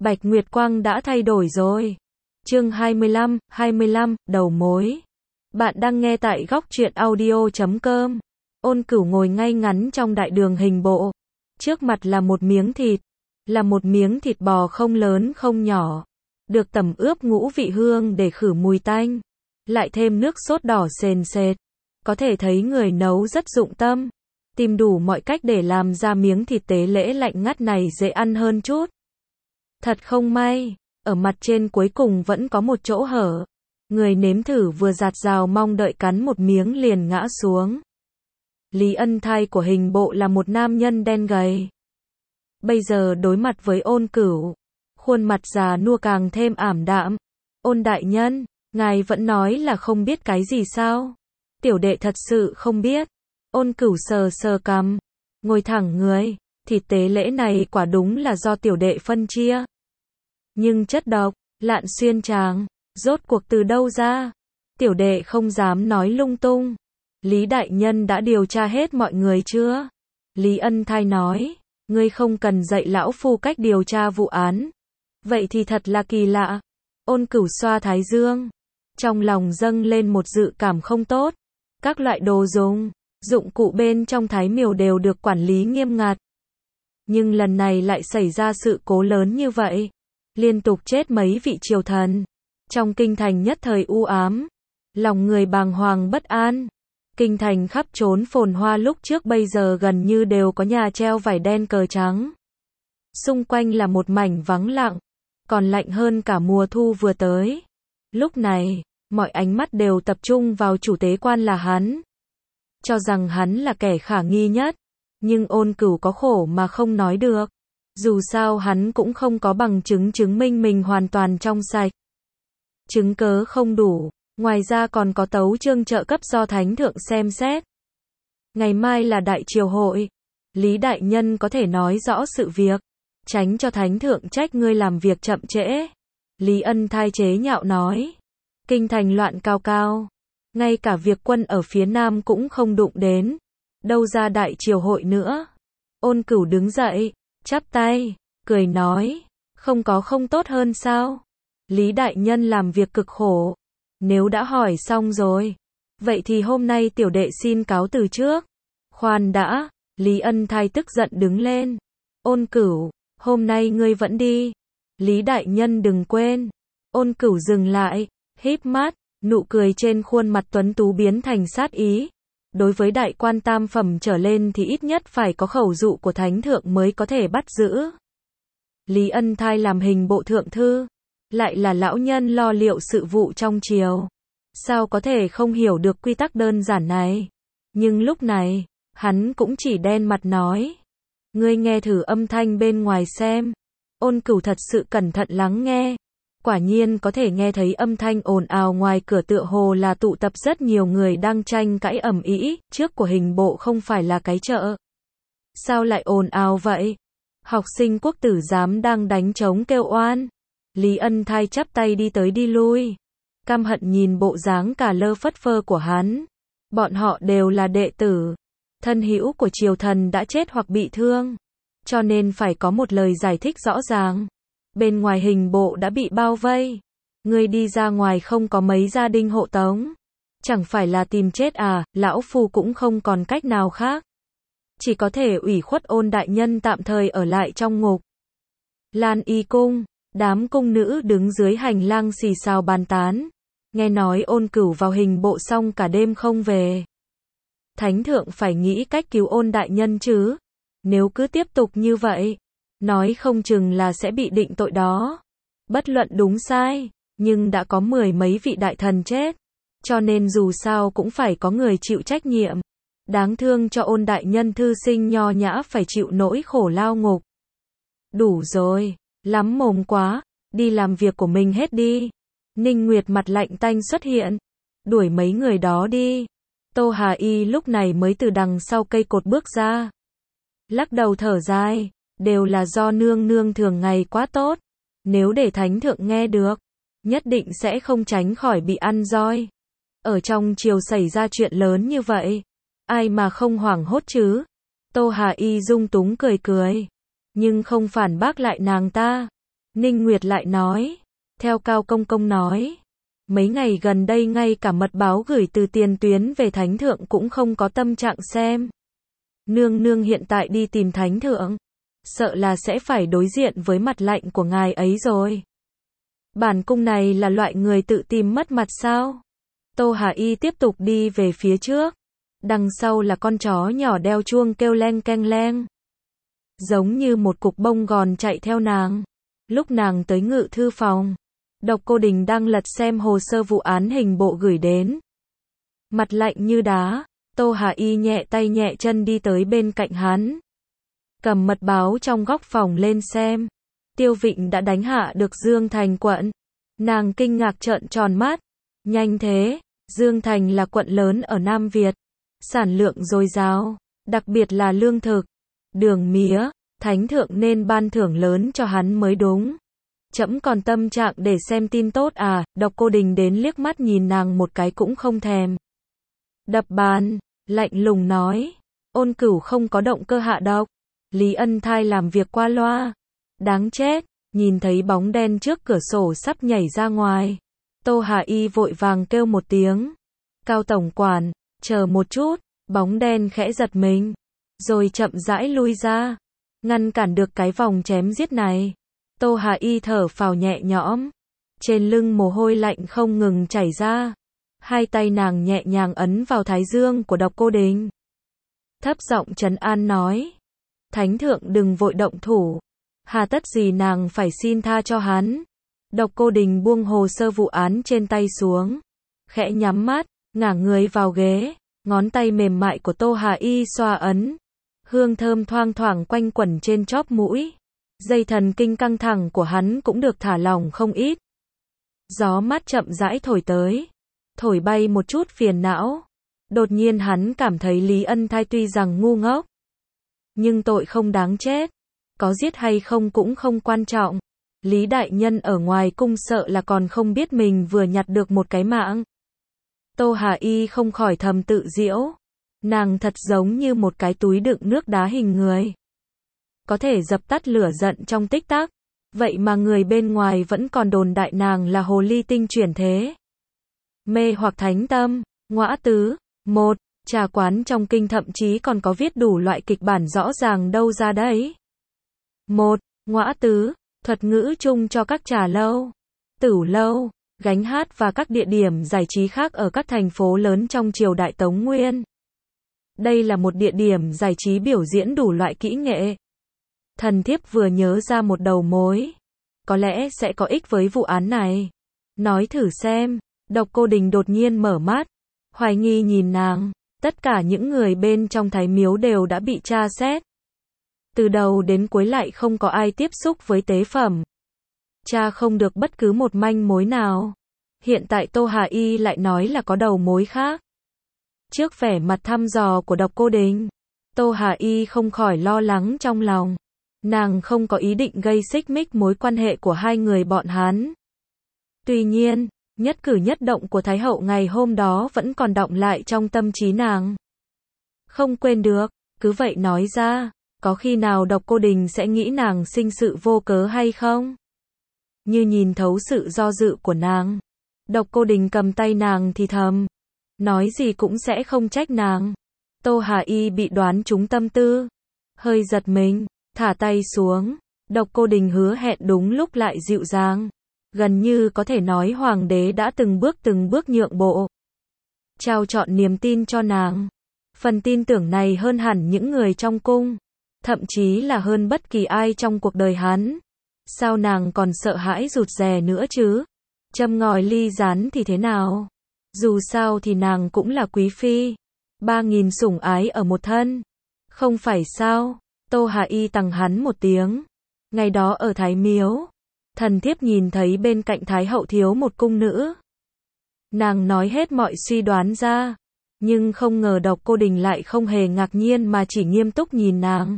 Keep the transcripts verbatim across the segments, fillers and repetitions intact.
Bạch Nguyệt Quang đã thay đổi rồi. Chương hai mươi lăm, hai mươi lăm, đầu mối. Bạn đang nghe tại góc truyện audio chấm com. Ôn Cửu ngồi ngay ngắn trong đại đường hình bộ. Trước mặt là một miếng thịt. Là một miếng thịt bò không lớn không nhỏ. Được tẩm ướp ngũ vị hương để khử mùi tanh. Lại thêm nước sốt đỏ sền sệt. Có thể thấy người nấu rất dụng tâm. Tìm đủ mọi cách để làm ra miếng thịt tế lễ lạnh ngắt này dễ ăn hơn chút. Thật không may, ở mặt trên cuối cùng vẫn có một chỗ hở. Người nếm thử vừa giạt rào mong đợi cắn một miếng liền ngã xuống. Lý Ân Thai của hình bộ là một nam nhân đen gầy. Bây giờ đối mặt với Ôn Cửu, khuôn mặt già nua càng thêm ảm đạm. Ôn đại nhân, ngài vẫn nói là không biết cái gì sao? Tiểu đệ thật sự không biết. Ôn Cửu sờ sờ cằm, ngồi thẳng người, thịt tế lễ này quả đúng là do tiểu đệ phân chia. Nhưng chất độc, Lạn Xuyên chàng, rốt cuộc từ đâu ra? Tiểu đệ không dám nói lung tung. Lý đại nhân đã điều tra hết mọi người chưa? Lý Ân Thai nói, ngươi không cần dạy lão phu cách điều tra vụ án. Vậy thì thật là kỳ lạ. Ôn Cửu xoa thái dương, trong lòng dâng lên một dự cảm không tốt. Các loại đồ dùng, dụng cụ bên trong Thái Miều đều được quản lý nghiêm ngặt. Nhưng lần này lại xảy ra sự cố lớn như vậy. Liên tục chết mấy vị triều thần. Trong kinh thành nhất thời u ám. Lòng người bàng hoàng bất an. Kinh thành khắp trốn phồn hoa lúc trước bây giờ gần như đều có nhà treo vải đen cờ trắng. Xung quanh là một mảnh vắng lặng. Còn lạnh hơn cả mùa thu vừa tới. Lúc này, mọi ánh mắt đều tập trung vào chủ tế quan là hắn. Cho rằng hắn là kẻ khả nghi nhất. Nhưng Ôn Cửu có khổ mà không nói được. Dù sao hắn cũng không có bằng chứng chứng minh mình hoàn toàn trong sạch. Chứng cớ không đủ. Ngoài ra còn có tấu chương trợ cấp do Thánh Thượng xem xét. Ngày mai là đại triều hội. Lý đại nhân có thể nói rõ sự việc. Tránh cho Thánh Thượng trách ngươi làm việc chậm trễ. Lý Ân Thai chế nhạo nói. Kinh thành loạn cao cao. Ngay cả việc quân ở phía nam cũng không đụng đến. Đâu ra đại triều hội nữa. Ôn Cửu đứng dậy, chắp tay, cười nói. Không có không tốt hơn sao? Lý đại nhân làm việc cực khổ. Nếu đã hỏi xong rồi. Vậy thì hôm nay tiểu đệ xin cáo từ trước. Khoan đã. Lý Ân Thai tức giận đứng lên. Ôn Cửu, hôm nay ngươi vẫn đi. Lý đại nhân đừng quên. Ôn Cửu dừng lại, híp mắt. Nụ cười trên khuôn mặt tuấn tú biến thành sát ý. Đối với đại quan tam phẩm trở lên thì ít nhất phải có khẩu dụ của Thánh Thượng mới có thể bắt giữ. Lý Ân Thai làm hình bộ thượng thư. Lại là lão nhân lo liệu sự vụ trong triều. Sao có thể không hiểu được quy tắc đơn giản này? Nhưng lúc này, hắn cũng chỉ đen mặt nói. Ngươi nghe thử âm thanh bên ngoài xem. Ôn Cửu thật sự cẩn thận lắng nghe. Quả nhiên có thể nghe thấy âm thanh ồn ào ngoài cửa tựa hồ là tụ tập rất nhiều người đang tranh cãi ầm ĩ, trước của hình bộ không phải là cái chợ. Sao lại ồn ào vậy? Học sinh quốc tử giám đang đánh trống kêu oan. Lý Ân Thai chắp tay đi tới đi lui. Căm hận nhìn bộ dáng cả lơ phất phơ của hắn. Bọn họ đều là đệ tử. Thân hữu của triều thần đã chết hoặc bị thương. Cho nên phải có một lời giải thích rõ ràng. Bên ngoài hình bộ đã bị bao vây. Ngươi đi ra ngoài không có mấy gia đình hộ tống. Chẳng phải là tìm chết à, lão phu cũng không còn cách nào khác. Chỉ có thể ủy khuất Ôn đại nhân tạm thời ở lại trong ngục. Lan Y cung, đám cung nữ đứng dưới hành lang xì xào bàn tán. Nghe nói Ôn Cửu vào hình bộ xong cả đêm không về. Thánh Thượng phải nghĩ cách cứu Ôn đại nhân chứ. Nếu cứ tiếp tục như vậy, nói không chừng là sẽ bị định tội đó. Bất luận đúng sai, nhưng đã có mười mấy vị đại thần chết. Cho nên dù sao cũng phải có người chịu trách nhiệm. Đáng thương cho Ôn đại nhân thư sinh nho nhã phải chịu nỗi khổ lao ngục. Đủ rồi, lắm mồm quá, đi làm việc của mình hết đi. Ninh Nguyệt mặt lạnh tanh xuất hiện. Đuổi mấy người đó đi. Tô Hà Y lúc này mới từ đằng sau cây cột bước ra. Lắc đầu thở dài. Đều là do nương nương thường ngày quá tốt. Nếu để Thánh Thượng nghe được, nhất định sẽ không tránh khỏi bị ăn roi. Ở trong triều xảy ra chuyện lớn như vậy, ai mà không hoảng hốt chứ? Tô Hà Y dung túng cười cười, nhưng không phản bác lại nàng ta. Ninh Nguyệt lại nói, theo Cao Công Công nói, mấy ngày gần đây ngay cả mật báo gửi từ tiền tuyến về Thánh Thượng cũng không có tâm trạng xem. Nương nương hiện tại đi tìm Thánh Thượng, sợ là sẽ phải đối diện với mặt lạnh của ngài ấy rồi. Bản cung này là loại người tự tìm mất mặt sao? Tô Hà Y tiếp tục đi về phía trước. Đằng sau là con chó nhỏ đeo chuông kêu leng keng leng. Giống như một cục bông gòn chạy theo nàng. Lúc nàng tới ngự thư phòng, Độc Cô Đình đang lật xem hồ sơ vụ án hình bộ gửi đến. Mặt lạnh như đá, Tô Hà Y nhẹ tay nhẹ chân đi tới bên cạnh hắn. Cầm mật báo trong góc phòng lên xem. Tiêu Vịnh đã đánh hạ được Dương Thành quận. Nàng kinh ngạc trợn tròn mắt. Nhanh thế, Dương Thành là quận lớn ở Nam Việt. Sản lượng dồi dào, đặc biệt là lương thực, đường mía, Thánh Thượng nên ban thưởng lớn cho hắn mới đúng. Trẫm còn tâm trạng để xem tin tốt à? Độc Cô Đình đến liếc mắt nhìn nàng một cái cũng không thèm. Đập bàn, lạnh lùng nói, Ôn Cửu không có động cơ hạ độc. Lý Ân Thai làm việc qua loa. Đáng chết, nhìn thấy bóng đen trước cửa sổ sắp nhảy ra ngoài. Tô Hà Y vội vàng kêu một tiếng. Cao tổng quản, chờ một chút, bóng đen khẽ giật mình. Rồi chậm rãi lui ra. Ngăn cản được cái vòng chém giết này. Tô Hà Y thở phào nhẹ nhõm. Trên lưng mồ hôi lạnh không ngừng chảy ra. Hai tay nàng nhẹ nhàng ấn vào thái dương của Độc Cô Đình. Thấp giọng trấn an nói. Thánh Thượng đừng vội động thủ. Hà tất gì nàng phải xin tha cho hắn. Độc Cô Đình buông hồ sơ vụ án trên tay xuống. Khẽ nhắm mắt, ngả người vào ghế. Ngón tay mềm mại của Tô Hà Y xoa ấn. Hương thơm thoang thoảng quanh quẩn trên chóp mũi. Dây thần kinh căng thẳng của hắn cũng được thả lỏng không ít. Gió mát chậm rãi thổi tới. Thổi bay một chút phiền não. Đột nhiên hắn cảm thấy Lý Ân Thai tuy rằng ngu ngốc, nhưng tội không đáng chết. Có giết hay không cũng không quan trọng. Lý đại nhân ở ngoài cung sợ là còn không biết mình vừa nhặt được một cái mạng. Tô Hà Y không khỏi thầm tự giễu. Nàng thật giống như một cái túi đựng nước đá hình người. Có thể dập tắt lửa giận trong tích tắc. Vậy mà người bên ngoài vẫn còn đồn đại nàng là hồ ly tinh chuyển thế. Mê hoặc thánh tâm, ngõa tứ. Một, trà quán trong kinh thậm chí còn có viết đủ loại kịch bản rõ ràng đâu ra đấy. Một, ngõa tứ, thuật ngữ chung cho các trà lâu, tửu lâu, gánh hát và các địa điểm giải trí khác ở các thành phố lớn trong triều đại Tống Nguyên. Đây là một địa điểm giải trí biểu diễn đủ loại kỹ nghệ. Thần thiếp vừa nhớ ra một đầu mối. Có lẽ sẽ có ích với vụ án này. Nói thử xem. Độc Cô Đình đột nhiên mở mắt. Hoài nghi nhìn nàng. Tất cả những người bên trong Thái Miếu đều đã bị tra xét. Từ đầu đến cuối lại không có ai tiếp xúc với tế phẩm. Tra không được bất cứ một manh mối nào. Hiện tại Tô Hà Y lại nói là có đầu mối khác. Trước vẻ mặt thăm dò của Độc Cô Đình, Tô Hà Y không khỏi lo lắng trong lòng. Nàng không có ý định gây xích mích mối quan hệ của hai người bọn hắn. Tuy nhiên, nhất cử nhất động của Thái Hậu ngày hôm đó vẫn còn đọng lại trong tâm trí nàng. Không quên được, cứ vậy nói ra, có khi nào Độc Cô Đình sẽ nghĩ nàng sinh sự vô cớ hay không? Như nhìn thấu sự do dự của nàng, Độc Cô Đình cầm tay nàng thì thầm, nói gì cũng sẽ không trách nàng. Tô Hà Y bị đoán trúng tâm tư, hơi giật mình, thả tay xuống. Độc Cô Đình hứa hẹn đúng lúc lại dịu dàng, gần như có thể nói hoàng đế đã từng bước từng bước nhượng bộ, trao trọn niềm tin cho nàng. Phần tin tưởng này hơn hẳn những người trong cung, thậm chí là hơn bất kỳ ai trong cuộc đời hắn. Sao nàng còn sợ hãi rụt rè nữa chứ? Châm ngòi ly rán thì thế nào? Dù sao thì nàng cũng là quý phi, ba nghìn sủng ái ở một thân. Không phải sao? Tô Hà Y tằng hắn một tiếng. Ngày đó ở Thái Miếu, thần thiếp nhìn thấy bên cạnh Thái Hậu thiếu một cung nữ. Nàng nói hết mọi suy đoán ra, nhưng không ngờ Độc Cô Đình lại không hề ngạc nhiên mà chỉ nghiêm túc nhìn nàng.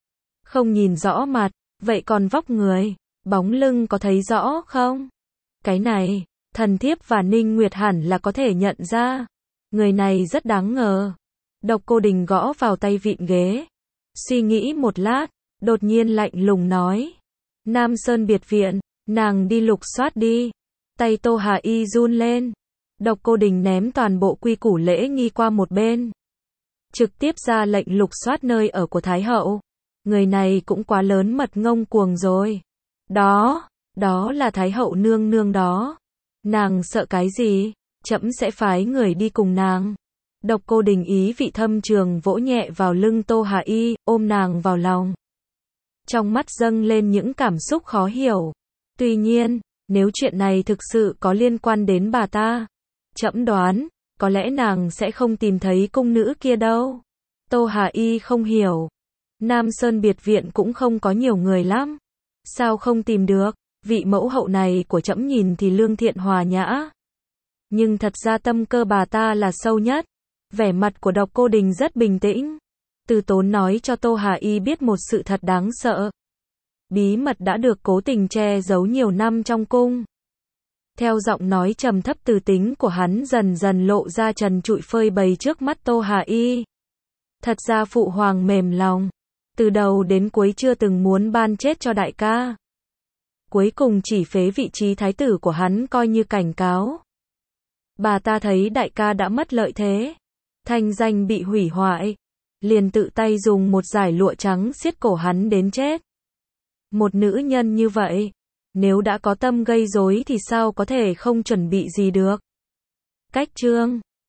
Không nhìn rõ mặt, vậy còn vóc người, bóng lưng có thấy rõ không? Cái này, thần thiếp và Ninh Nguyệt hẳn là có thể nhận ra. Người này rất đáng ngờ. Độc Cô Đình gõ vào tay vịn ghế. Suy nghĩ một lát, đột nhiên lạnh lùng nói. Nam Sơn biệt viện, Nàng đi lục soát đi. Tay Tô Hà Y run lên. Độc Cô Đình ném toàn bộ quy củ lễ nghi qua một bên. Trực tiếp ra lệnh lục soát nơi ở của Thái hậu. Người này cũng quá lớn mật ngông cuồng rồi. Đó, đó là Thái hậu nương nương đó. Nàng sợ cái gì? Trẫm sẽ phái người đi cùng nàng. Độc Cô Đình ý vị thâm trường vỗ nhẹ vào lưng Tô Hà Y, ôm nàng vào lòng. Trong mắt dâng lên những cảm xúc khó hiểu. Tuy nhiên, nếu chuyện này thực sự có liên quan đến bà ta, trẫm đoán, có lẽ nàng sẽ không tìm thấy cung nữ kia đâu. Tô Hà Y không hiểu. Nam Sơn biệt viện cũng không có nhiều người lắm. Sao không tìm được? Vị mẫu hậu này của trẫm nhìn thì lương thiện hòa nhã. Nhưng thật ra tâm cơ bà ta là sâu nhất. Vẻ mặt của Độc Cô Đình rất bình tĩnh. Từ Tốn nói cho Tô Hà Y biết một sự thật đáng sợ. Bí mật đã được cố tình che giấu nhiều năm trong cung. Theo giọng nói trầm thấp từ tính của hắn dần dần lộ ra trần trụi phơi bày trước mắt Tô Hà Y. Thật ra phụ hoàng mềm lòng. Từ đầu đến cuối chưa từng muốn ban chết cho đại ca. Cuối cùng chỉ phế vị trí thái tử của hắn coi như cảnh cáo. Bà ta thấy đại ca đã mất lợi thế. Thanh danh bị hủy hoại. Liền tự tay dùng một dải lụa trắng siết cổ hắn đến chết. Một nữ nhân như vậy, nếu đã có tâm gây rối thì sao có thể không chuẩn bị gì được. Cách chương